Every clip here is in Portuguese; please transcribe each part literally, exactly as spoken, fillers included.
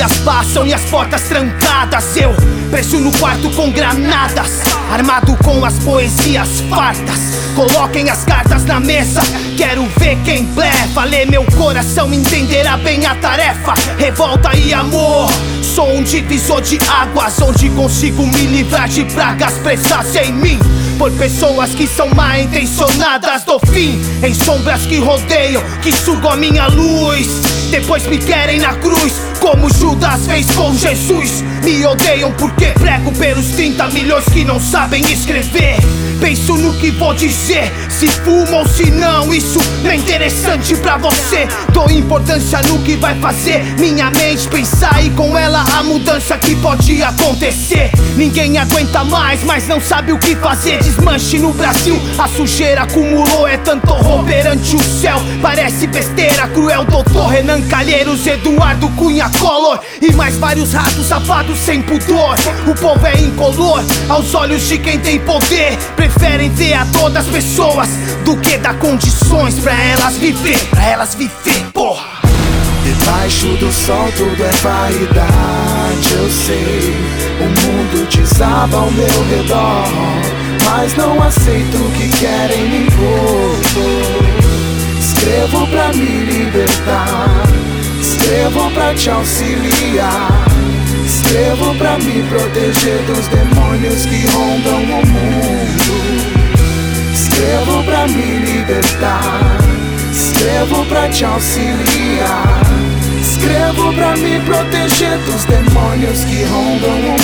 dias passam e as portas trancadas. Eu preso no quarto com granadas, armado com as poesias fartas. Coloquem as cartas na mesa, quero ver quem blefa. Lê meu coração, entenderá bem a tarefa. Revolta e amor, sou um divisor de águas, onde consigo me livrar de pragas presas em mim por pessoas que são mal intencionadas. Do fim em sombras que rodeiam, que sugam a minha luz. Depois me querem na cruz, como Judas fez com Jesus. Me odeiam porque prego pelos trinta milhões que não sabem escrever. Penso no que vou dizer, se fumo ou se não, isso não é interessante pra você. Dou importância no que vai fazer minha mente pensar, e com ela a mudança que pode acontecer. Ninguém aguenta mais, mas não sabe o que fazer. Desmanche no Brasil, a sujeira acumulou, é tanto horror perante o céu. Parece besteira, cruel doutor Renan Calheiros, Eduardo Cunha Collor e mais vários ratos safados sem pudor. O povo é incolor aos olhos de quem tem poder. Preferem ver a dor das pessoas do que dar condições pra elas viver, pra elas viver, porra. Debaixo do sol tudo é vaidade, eu sei. O mundo desaba ao meu redor, mas não aceito o que querem me impor. Escrevo pra me libertar, escrevo pra te auxiliar, escrevo pra me proteger dos demônios que rondam o mundo. Escrevo pra me libertar, escrevo pra te auxiliar, escrevo pra me proteger dos demônios que rondam o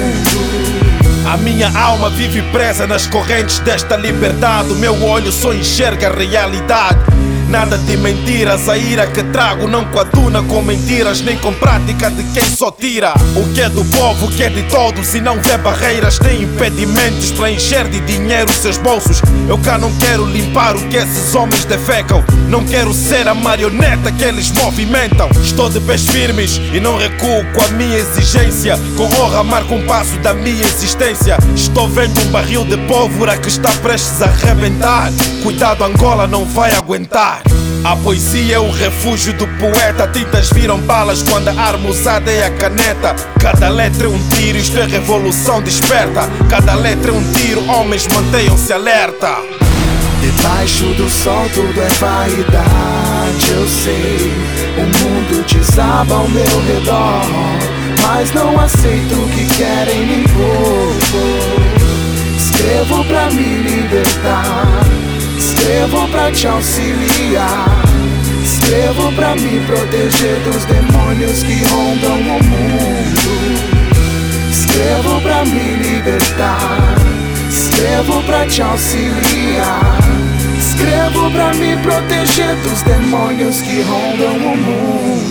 mundo. A minha alma vive presa nas correntes desta liberdade. O meu olho só enxerga a realidade. Nada de mentiras, a ira que trago não coaduna com mentiras, nem com prática de quem só tira. O que é do povo, o que é de todos, e não vê barreiras nem impedimentos para encher de dinheiro seus bolsos. Eu cá não quero limpar o que esses homens defecam, não quero ser a marioneta que eles movimentam. Estou de pés firmes e não recuo com a minha exigência, com honra marco um passo da minha existência. Estou vendo um barril de pólvora que está prestes a arrebentar. Cuidado, Angola não vai aguentar. A poesia é o refúgio do poeta. Tintas viram balas quando a arma usada é a caneta. Cada letra é um tiro, isto é revolução desperta. Cada letra é um tiro, homens mantenham-se alerta. Debaixo do sol tudo é vaidade, eu sei. O mundo desaba ao meu redor, mas não aceito o que querem me impor. Escrevo pra me libertar, escrevo pra te auxiliar, escrevo pra me proteger dos demônios que rondam o mundo. Escrevo pra me libertar, escrevo pra te auxiliar, escrevo pra me proteger dos demônios que rondam o mundo.